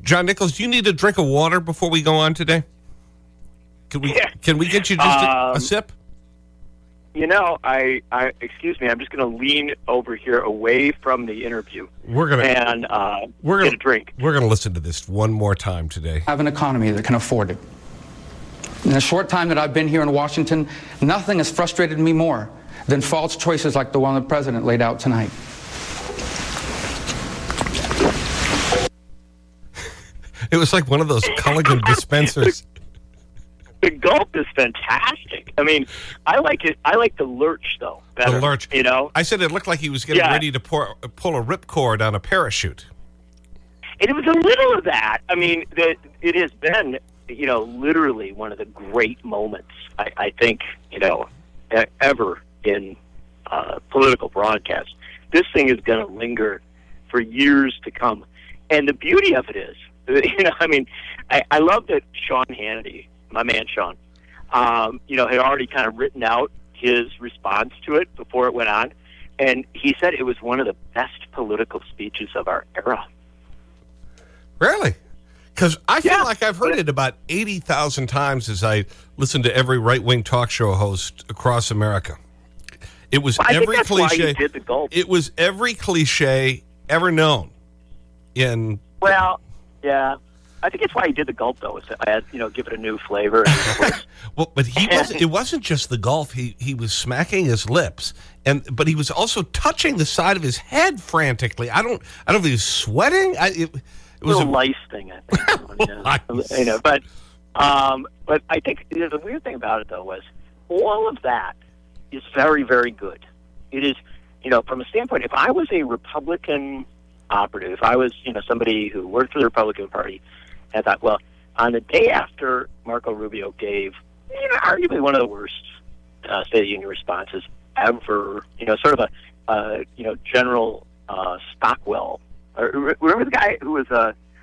John Nichols, do you need a drink of water before we go on today? Can we get you just a sip? You know, excuse me, I'm just going to lean over here away from the interview. We're gonna get a drink. We're going to listen to this one more time today. Have an economy that can afford it. In the short time that I've been here in Washington, nothing has frustrated me more than false choices like the one the president laid out tonight. It was like one of those Culligan dispensers. The gulp is fantastic. I mean, I like it. I like the lurch, though, better. The lurch. You know? I said it looked like he was getting ready to pull a ripcord on a parachute. And it was a little of that. I mean, it has been, you know, literally one of the great moments, I think, you know, ever in political broadcast. This thing is going to linger for years to come. And the beauty of it is, you know, I mean, I love that Sean Hannity, my man Sean, you know, had already kind of written out his response to it before it went on. And he said it was one of the best political speeches of our era. Really? Because I feel like I've heard it about 80,000 times as I listen to every right-wing talk show host across America. It was every cliche. Why he did the gulp. It was every cliche ever known. Well, yeah. I think it's why he did the gulp, though. You know, give it a new flavor. Well, but it wasn't just the gulp. He was smacking his lips, but he was also touching the side of his head frantically. I don't know if he was sweating. It was a lice thing, I think. You know, but I think the weird thing about it, though, was all of that is very, very good. It is, you know, from a standpoint, if I was a Republican operative, if I was, you know, somebody who worked for the Republican Party, I thought, well, on the day after Marco Rubio gave, you know, arguably one of the worst State of the Union responses ever, you know, sort of a you know, General Stockwell. Remember the guy who was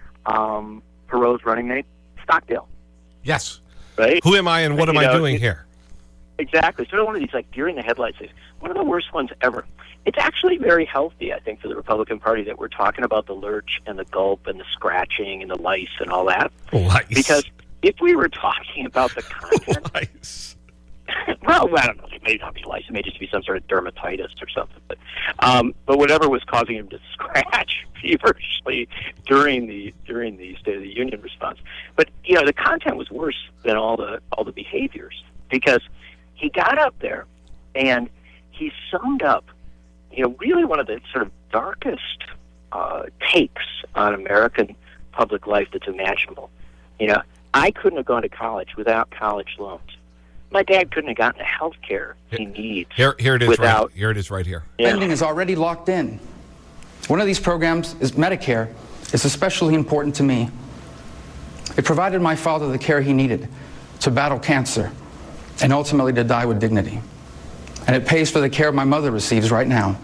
Perot's running mate? Stockdale. Yes. Right? Who am I and what am I doing here? Exactly. Sort of one of these, like, during the headlights things. One of the worst ones ever. It's actually very healthy, I think, for the Republican Party that we're talking about the lurch and the gulp and the scratching and the lice and all that. Lice. Because if we were talking about the content... Lice. Well, I don't know. It may not be lice. It may just be some sort of dermatitis or something. But whatever was causing him to scratch feverishly during the State of the Union response. But, you know, the content was worse than all the behaviors, because he got up there and he summed up, you know, really one of the sort of darkest takes on American public life that's imaginable. You know, I couldn't have gone to college without college loans. My dad couldn't have gotten the health care he needs. Here it is without, here it is right here. Yeah. Spending is already locked in. One of these programs is Medicare. It's especially important to me. It provided my father the care he needed to battle cancer and ultimately to die with dignity. And it pays for the care my mother receives right now.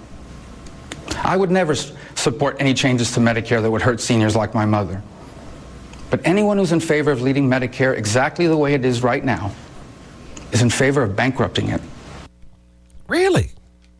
I would never support any changes to Medicare that would hurt seniors like my mother. But anyone who's in favor of leaving Medicare exactly the way it is right now is in favor of bankrupting it. Really?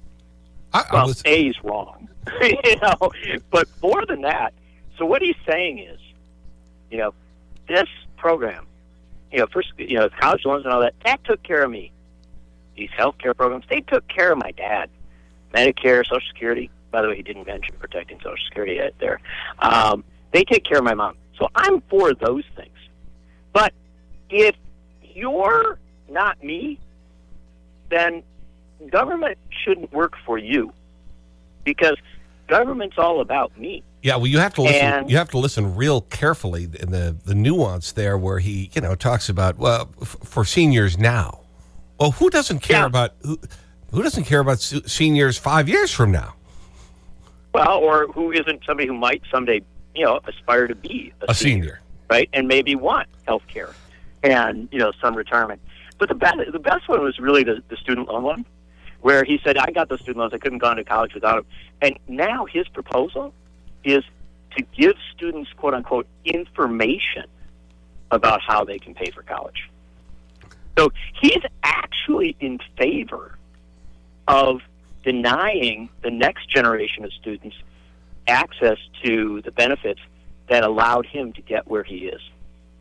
A's wrong. You know, but more than that, so what he's saying is, you know, this program, you know, first, you know, college loans and all that took care of me. These health care programs, they took care of my dad. Medicare, Social Security, by the way, he didn't mention protecting Social Security there. They take care of my mom. So I'm for those things. But if you're not me, then government shouldn't work for you, because government's all about me. Yeah, well, you have to listen. You have to listen real carefully in the nuance there, where he, you know, talks about, well, for seniors now. Well, who doesn't care about who doesn't care about seniors 5 years from now? Well, or who isn't somebody who might someday, you know, aspire to be a senior, right? And maybe want health care and, you know, some retirement. But the best one was really the student loan one, where he said, I got those student loans, I couldn't have gone to college without them. And now his proposal is to give students, quote unquote, information about how they can pay for college. So he's actually in favor of denying the next generation of students access to the benefits that allowed him to get where he is.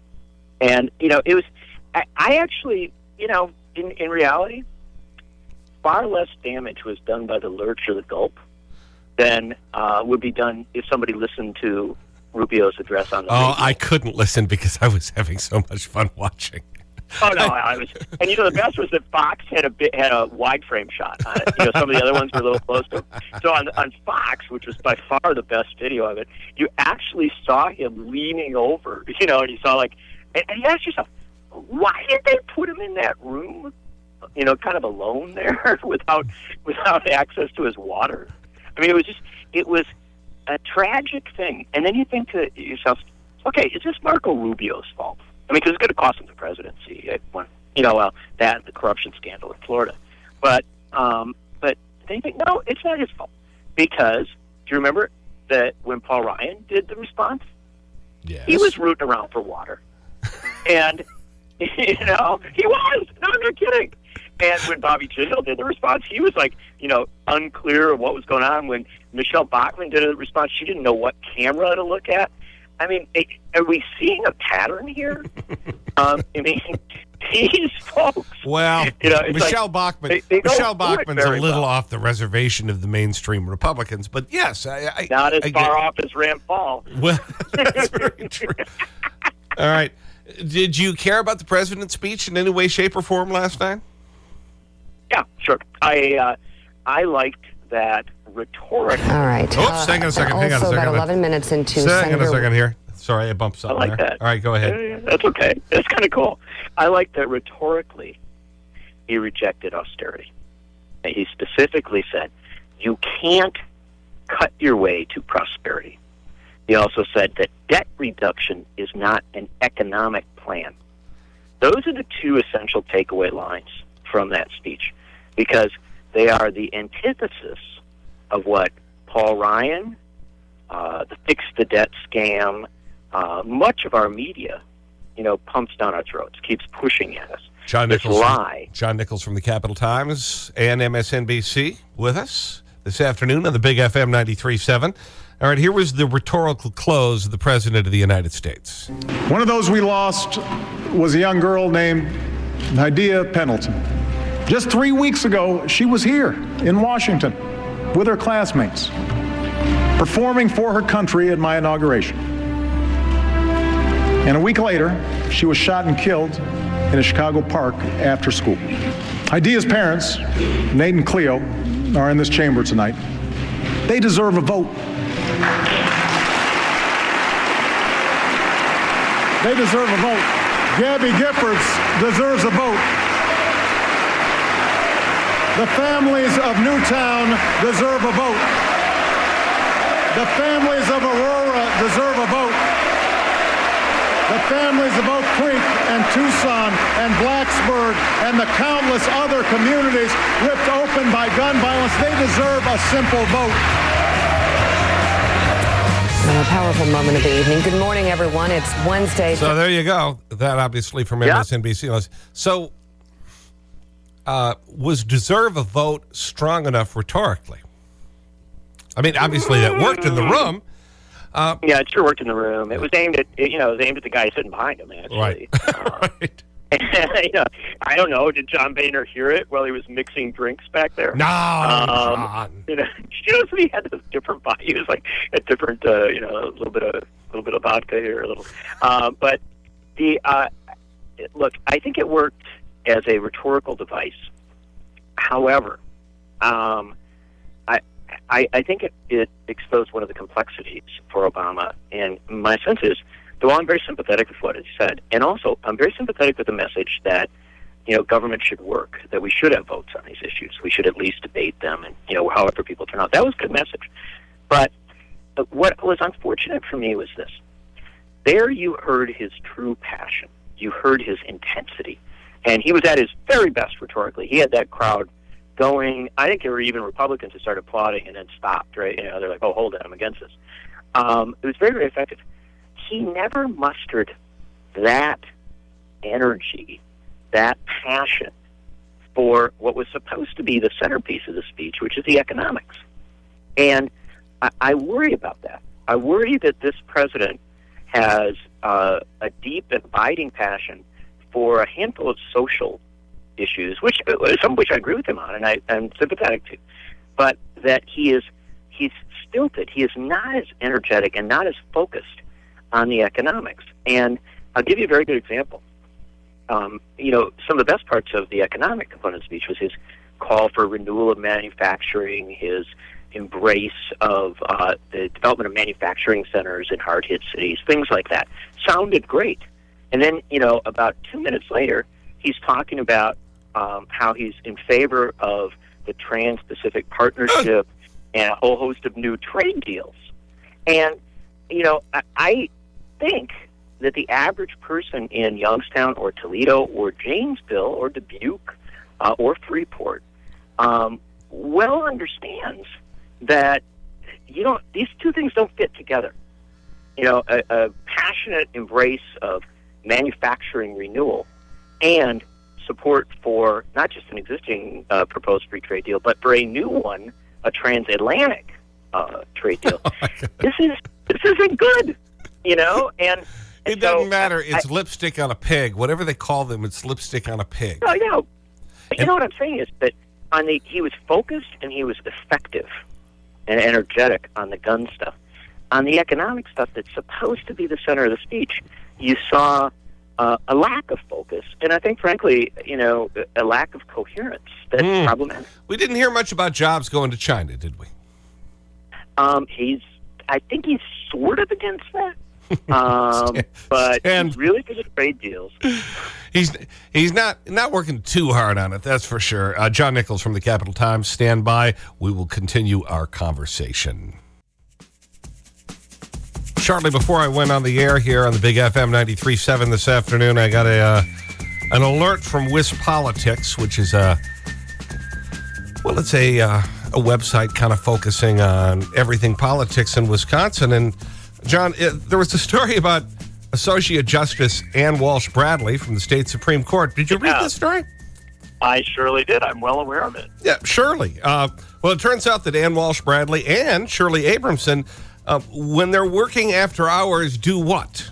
And, you know, it was, I actually, you know, in reality, far less damage was done by the lurch or the gulp than would be done if somebody listened to Rubio's address on the radio. I couldn't listen because I was having so much fun watching. Oh no, I was, and you know the best was that Fox had a wide frame shot on it. You know, some of the other ones were a little closer. So on Fox, which was by far the best video of it, you actually saw him leaning over. You know, and you saw and you asked yourself, why did they put him in that room? You know, kind of alone there without access to his water. I mean, it was a tragic thing. And then you think to yourself, okay, is this Marco Rubio's fault? I mean, because it's going to cost him the presidency. You know, well, that the corruption scandal in Florida. But then you think, no, it's not his fault. Because, do you remember that when Paul Ryan did the response? Yes. He was rooting around for water. And, you know, he was. No, I'm not kidding. And when Bobby Jindal did the response, he was like, you know, unclear of what was going on. When Michelle Bachmann did the response, she didn't know what camera to look at. I mean, are we seeing a pattern here? I mean, these folks. Well, you know, Michelle Bachmann's a little off the reservation of the mainstream Republicans, but yes, not as far off as Rand Paul. Well, that's very true. All right, did you care about the president's speech in any way, shape, or form last night? Yeah, sure. I liked that rhetoric. All right. Oops, hang on a second. Hang on a second. About 11 minutes into Hang on a second here. Sorry, I bumped something I like there. that. All right, go ahead. That's okay. That's kind of cool. I like that rhetorically he rejected austerity. He specifically said, you can't cut your way to prosperity. He also said that debt reduction is not an economic plan. Those are the two essential takeaway lines from that speech, because they are the antithesis of what Paul Ryan, the Fix the Debt scam, much of our media, you know, pumps down our throats, keeps pushing at us. John Nichols from the Capital Times and MSNBC with us this afternoon on the Big FM 93.7. All right, here was the rhetorical close of the President of the United States. One of those we lost was a young girl named Nydia Pendleton. Just 3 weeks ago, she was here in Washington with her classmates, performing for her country at my inauguration. And a week later, she was shot and killed in a Chicago park after school. Nydia's parents, Nate and Cleo, are in this chamber tonight. They deserve a vote. They deserve a vote. Gabby Giffords deserves a vote. The families of Newtown deserve a vote. The families of Aurora deserve a vote. The families of Oak Creek and Tucson and Blacksburg and the countless other communities ripped open by gun violence, they deserve a simple vote. A powerful moment of the evening. Good morning, everyone. It's Wednesday. So there you go. That obviously from MSNBC. So was deserve a vote strong enough rhetorically? I mean, obviously that worked in the room. Yeah, it sure worked in the room. It was aimed at, you know, the guy sitting behind him, actually. Right. Right. You know, I don't know. Did John Boehner hear it while he was mixing drinks back there? No. You know, he had this different body. He was like a different, you know, a little bit of vodka here, a little. But look, I think it worked as a rhetorical device. However, I think it exposed one of the complexities for Obama, and my sense is, though I'm very sympathetic with what he said, and also I'm very sympathetic with the message that, you know, government should work, that we should have votes on these issues. We should at least debate them, and, you know, however people turn out. That was a good message. But what was unfortunate for me was this. There you heard his true passion. You heard his intensity. And he was at his very best rhetorically. He had that crowd going. I think there were even Republicans who started applauding and then stopped, right? You know, they're like, oh, hold it, I'm against this. It was very, very effective. He never mustered that energy, that passion for what was supposed to be the centerpiece of the speech, which is the economics. And I worry about that. I worry that this president has a deep and abiding passion for a handful of social issues, some of which I agree with him on, and I'm sympathetic to, but that he's stilted. He is not as energetic and not as focused on the economics. And I'll give you a very good example. Some of the best parts of the economic component of the speech was his call for renewal of manufacturing, his embrace of the development of manufacturing centers in hard-hit cities, things like that. Sounded great. And then, about 2 minutes later, he's talking about how he's in favor of the Trans-Pacific Partnership and a whole host of new trade deals. And, I think that the average person in Youngstown or Toledo or Janesville or Dubuque or Freeport well understands that, these two things don't fit together. A passionate embrace of manufacturing renewal and support for not just an existing proposed free trade deal, but for a new one, a transatlantic trade deal. This isn't good, and it doesn't matter. It's lipstick on a pig. Whatever they call them, it's lipstick on a pig. Oh, yeah. But what I'm saying is that he was focused and he was effective and energetic on the gun stuff. On the economic stuff that's supposed to be the center of the speech, you saw a lack of focus, and I think, frankly, a lack of coherence that's problematic. We didn't hear much about jobs going to China, did we? I think he's sort of against that, but he's really good at trade deals. He's not working too hard on it, that's for sure. John Nichols from the Capital Times, stand by. We will continue our conversation. Shortly before I went on the air here on the Big FM 93.7 this afternoon, I got an alert from WisPolitics, which is it's a website kind of focusing on everything politics in Wisconsin. And, John, there was a story about Associate Justice Ann Walsh Bradley from the state Supreme Court. Did you read this story? I surely did. I'm well aware of it. Yeah, surely. Well, it turns out that Ann Walsh Bradley and Shirley Abramson, when they're working after hours, do what?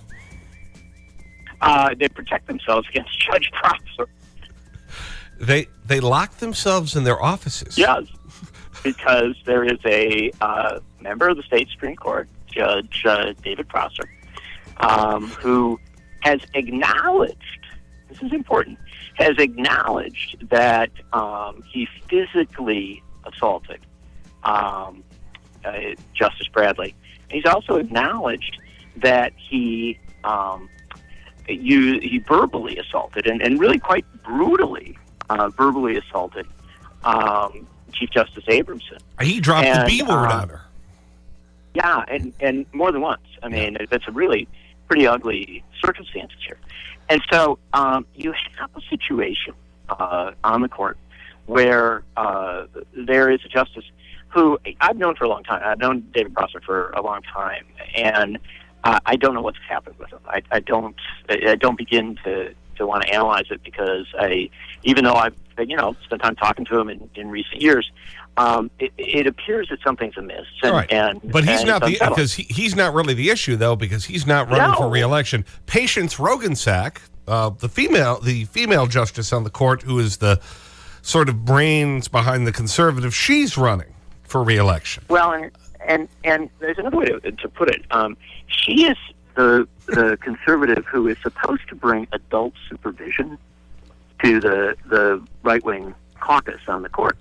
They protect themselves against Judge Prosser. They lock themselves in their offices? Yes, because there is a member of the state Supreme Court, Judge David Prosser, who has acknowledged, this is important, has acknowledged that he physically assaulted Justice Bradley. He's also acknowledged that he verbally assaulted and really quite brutally verbally assaulted Chief Justice Abramson. He dropped the B word on her. Yeah, and more than once. I mean, that's a really pretty ugly circumstances here. And so you have a situation on the court where there is a justice who I've known for a long time. I've known David Prosser for a long time, and I don't know what's happened with him. I don't begin to want to analyze it because even though I've spent time talking to him in recent years, it appears that something's amiss. But he's not because he's not really the issue though, because he's not running for re-election. Patience Roggensack, the female justice on the court, who is the sort of brains behind the conservative, she's running for re-election. Well, and there's another way to put it. She is the conservative who is supposed to bring adult supervision to the right-wing caucus on the court.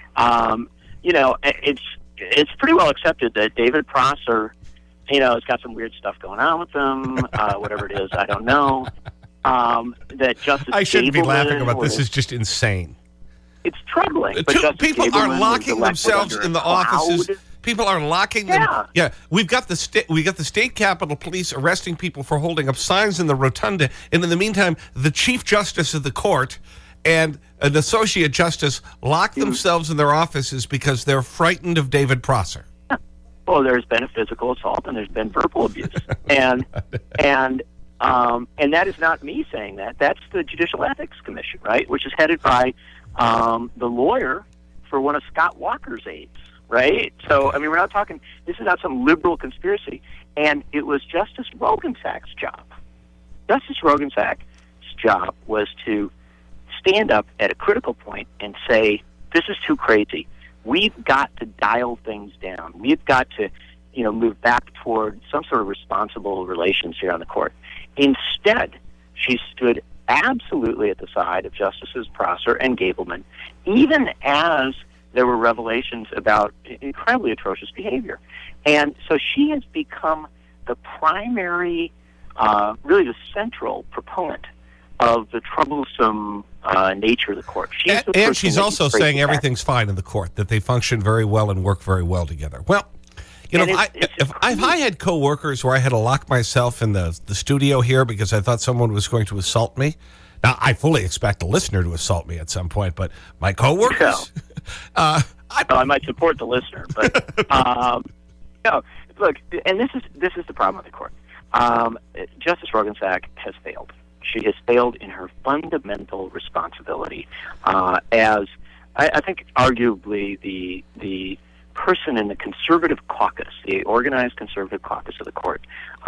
It's pretty well accepted that David Prosser, has got some weird stuff going on with him, whatever it is, I don't know. That Justice I shouldn't Gableman be laughing about this. Is just insane. It's troubling. But people are locking themselves in the offices. People are locking them. Yeah, we've got the state capitol police arresting people for holding up signs in the rotunda, and in the meantime, the Chief Justice of the court and an Associate Justice lock themselves in their offices because they're frightened of David Prosser. Well, there's been a physical assault and there's been verbal abuse, and that is not me saying that. That's the Judicial Ethics Commission, right, which is headed by the lawyer for one of Scott Walker's aides. right? So, I mean, we're not talking, this is not some liberal conspiracy. And it was Justice Roggensack's job. Justice Roggensack's job was to stand up at a critical point and say, this is too crazy. We've got to dial things down. We've got to, move back toward some sort of responsible relations here on the court. Instead, she stood absolutely at the side of Justices Prosser and Gableman, even as there were revelations about incredibly atrocious behavior. And so she has become the primary, really the central proponent of the troublesome nature of the court. And she's also saying everything's fine in the court, that they function very well and work very well together. Well, if I had coworkers where I had to lock myself in the studio here because I thought someone was going to assault me. Now, I fully expect a listener to assault me at some point, but my coworkers, I might support the listener, but no. Look, and this is the problem with the court. Justice Roggensack has failed. She has failed in her fundamental responsibility as, I think, arguably the person in the conservative caucus, the organized conservative caucus of the court,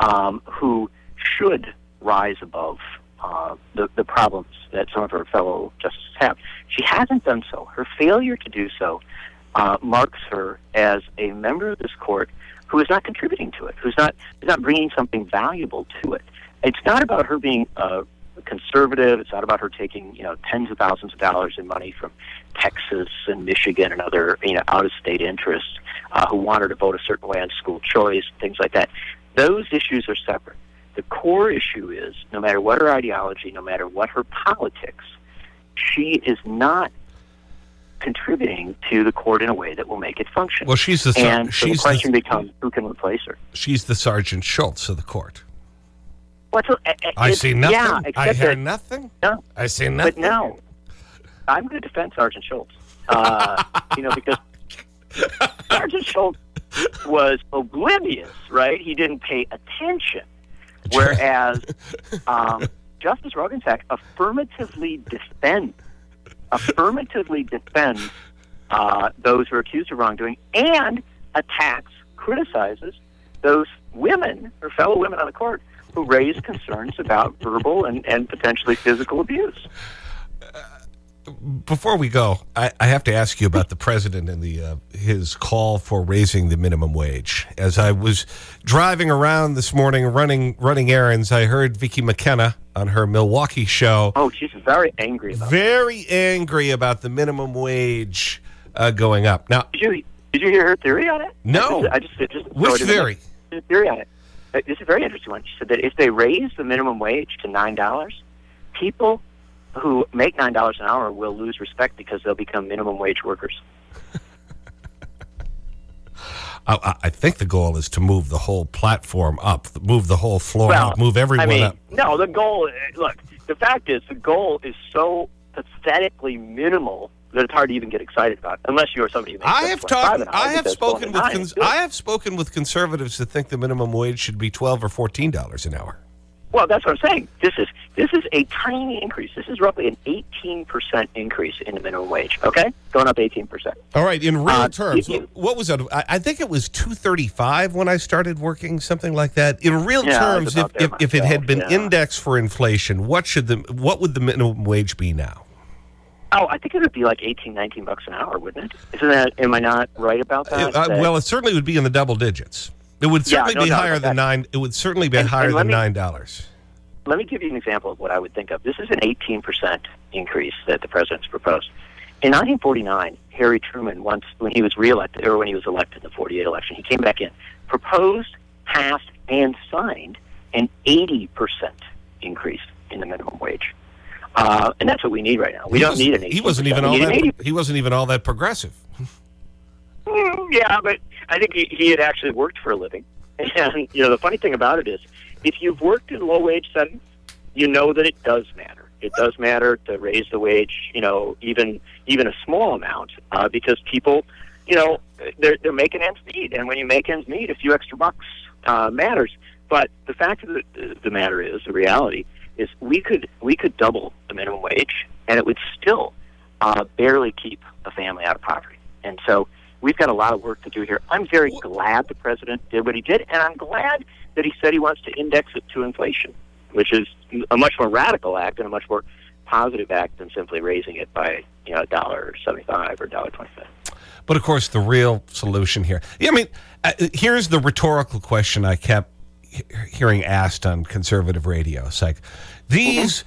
who should rise above the problems that some of her fellow justices have. She hasn't done so. Her failure to do so marks her as a member of this court who is not contributing to it, who's not bringing something valuable to it. It's not about her being conservative. It's not about her taking tens of thousands of dollars in money from Texas and Michigan and other out-of-state interests who want her to vote a certain way on school choice, things like that. Those issues are separate. The core issue is, no matter what her ideology, no matter what her politics, she is not contributing to the court in a way that will make it function. Well, so the question becomes, who can replace her? She's the Sergeant Schultz of the court. I see nothing. Yeah, I hear nothing. No, I see nothing. But no, I'm going to defend Sergeant Schultz. Because Sergeant Schultz was oblivious, right? He didn't pay attention. Whereas Justice Roggensack affirmatively defends those who are accused of wrongdoing and criticizes those women, her fellow women on the court, who raise concerns about verbal and potentially physical abuse. Before we go, I have to ask you about the president and his call for raising the minimum wage. As I was driving around this morning running errands, I heard Vicki McKenna on her Milwaukee show. Oh, she's very angry about the minimum wage going up. Now, did you hear her theory on it? No. Which theory? The theory on it. This is a very interesting one. She said that if they raise the minimum wage to $9, people who make $9 an hour will lose respect because they'll become minimum wage workers. I think the goal is to move the whole platform up, move the whole floor up, move everyone up. No, the goal, look, the fact is the goal is so pathetically minimal that it's hard to even get excited about, unless you are somebody who makes I have spoken with conservatives that think the minimum wage should be $12 or $14 an hour. Well, that's what I'm saying. This is a tiny increase. This is roughly an 18% increase in the minimum wage, okay? Going up 18%. All right, in real terms, what was that? I think it was $235 when I started working, something like that. In real terms, if it had been indexed for inflation, what would the minimum wage be now? Oh, I think it would be like $18, $19 an hour, wouldn't it? Am I not right about that? Well, it certainly would be in the double digits. It would certainly be higher than $9. It would certainly be higher than $9. Let me give you an example of what I would think of. This is an 18% increase that the president's proposed. In 1949, Harry Truman, once when he was reelected, or when he was elected in the 48 election, he came back in, proposed, passed, and signed an 80% increase in the minimum wage. And that's what we need right now. We don't need an 18%. He wasn't even all that progressive. Yeah, but I think he had actually worked for a living. And, the funny thing about it is, if you've worked in low-wage settings, you know that it does matter. It does matter to raise the wage, even a small amount, because people, they're making ends meet. And when you make ends meet, a few extra bucks matters. But the fact of the matter is, the reality is, we could double the minimum wage, and it would still barely keep a family out of poverty. And so we've got a lot of work to do here. I'm very glad the president did what he did, and I'm glad that he said he wants to index it to inflation, which is a much more radical act and a much more positive act than simply raising it by $1.75 or $1.25. But of course, the real solution here. I mean, here's the rhetorical question I kept hearing asked on conservative radio. It's like these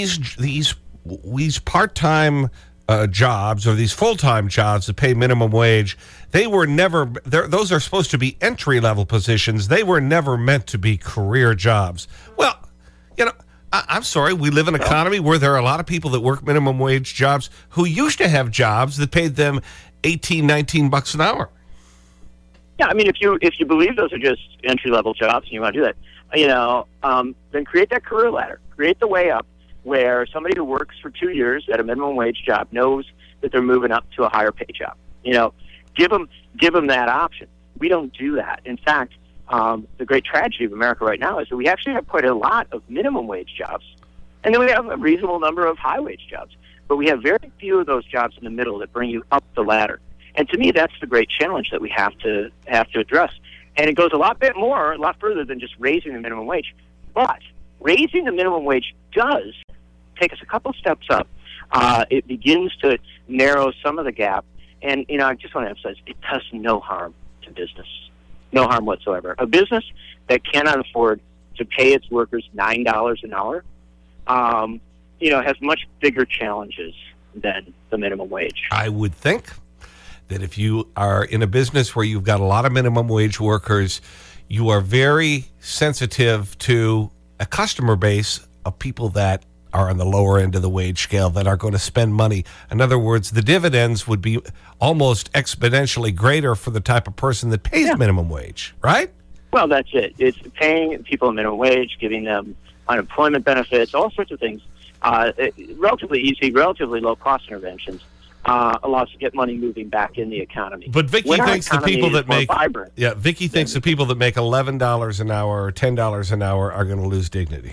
part-time jobs or these full-time jobs that pay minimum wage, they were never, those are supposed to be entry-level positions. They were never meant to be career jobs. Well, you know, I'm sorry, we live in an economy where there are a lot of people that work minimum wage jobs who used to have jobs that paid them $18, $19 an hour. Yeah, I mean, if you believe those are just entry-level jobs and you want to do that, then create that career ladder. Create the way up where somebody who works for 2 years at a minimum wage job knows that they're moving up to a higher pay job. You know, give them that option. We don't do that. In fact, the great tragedy of America right now is that we actually have quite a lot of minimum wage jobs, and then we have a reasonable number of high wage jobs. But we have very few of those jobs in the middle that bring you up the ladder. And to me, that's the great challenge that we have to address. And it goes a lot further than just raising the minimum wage. But raising the minimum wage does take us a couple steps up. It begins to narrow some of the gap. And, you know, I just want to emphasize, it does no harm to business. No harm whatsoever. A business that cannot afford to pay its workers $9 an hour, you know, has much bigger challenges than the minimum wage. I would think that if you are in a business where you've got a lot of minimum wage workers, you are very sensitive to a customer base of people that are on the lower end of the wage scale that are going to spend money. In other words, the dividends would be almost exponentially greater for the type of person that pays minimum wage, right? Well, that's it. It's paying people a minimum wage, giving them unemployment benefits, all sorts of things. Relatively easy, relatively low-cost interventions allows to get money moving back in the economy. But Vicki thinks the people that make Vicki thinks the people that make $11 an hour or $10 an hour are going to lose dignity.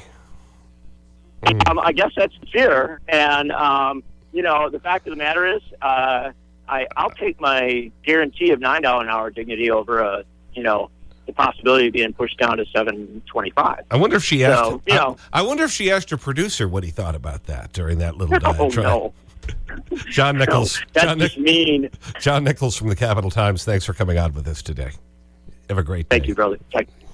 I guess that's fair, and you know, the fact of the matter is, I'll take my guarantee of $9 an hour dignity over the possibility of being pushed down to $7.25. I wonder if she asked. I wonder if she asked her producer what he thought about that during that little diatribe. No. John Nichols. No, that's mean. John Nichols from the Capital Times. Thanks for coming on with us today. Have a great day. Thank you, brother.